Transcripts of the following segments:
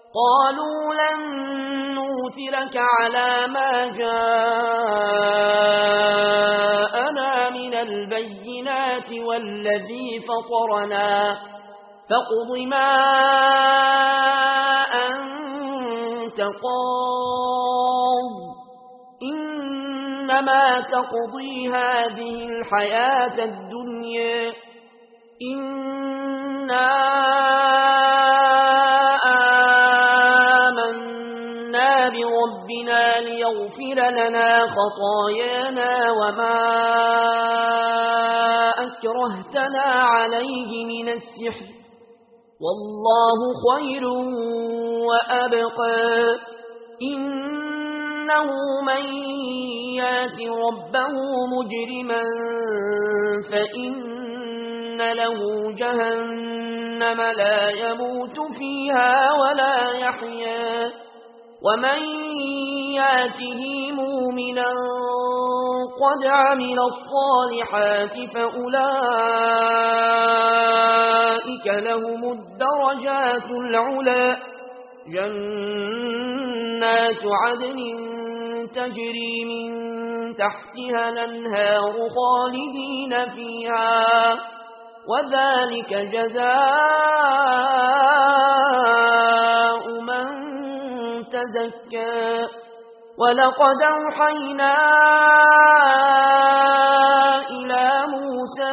قالوا لن نؤثرك على ما جاءنا من البينات والذي فطرنا فاقض ما أنت قاض إنما تقضي هذه الحياة الدنيا إنا آمنا بربنا ليغفر لنا خطايانا وما أكرهتنا عليه من السحر والله خير وأبقى إنه من يات ربه مجرما فإن له جهنم لا يموت فيها ولا يحيا ومن ياته مؤمنا قد عمل الصالحات فأولئك لهم الدرجات العلى جنات عدن تجري من تحتها الأنهار خالدين فيها وذلك جزاء من تزكى ولقد أوحينا إلى موسى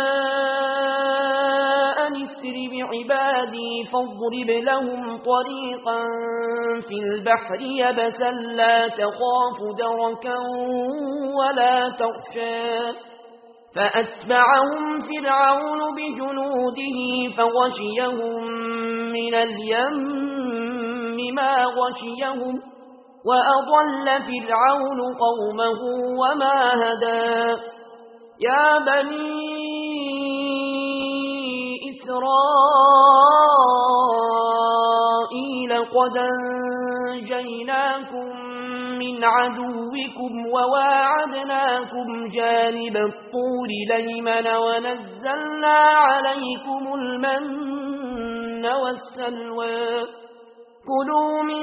أن اسر بعبادي فاضرب لهم طريقا في البحر يبسا لا تخاف دركا ولا تخشى فأتبعهم فرعون بجنوده فغشيهم من اليم ما غشيهم وأضل فرعون قومه وما هدى يا بني إسرائيل قد أنجيناكم من عدوكم وواعدناكم جانب الطور الأيمن ونزلنا عليكم المن والسلوى كلوا من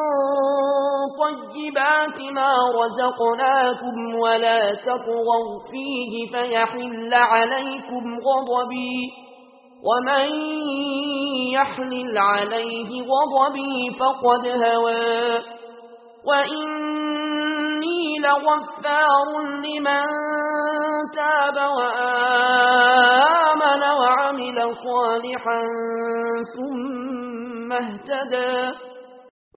طيبات ما رزقناكم ولا تطغوا فيه فيحل عليكم غضبي ومن يحلل عليه غضبي فقد هوى وإني لغفار لمن تاب وآمن وعمل صالحا ثم اهتدى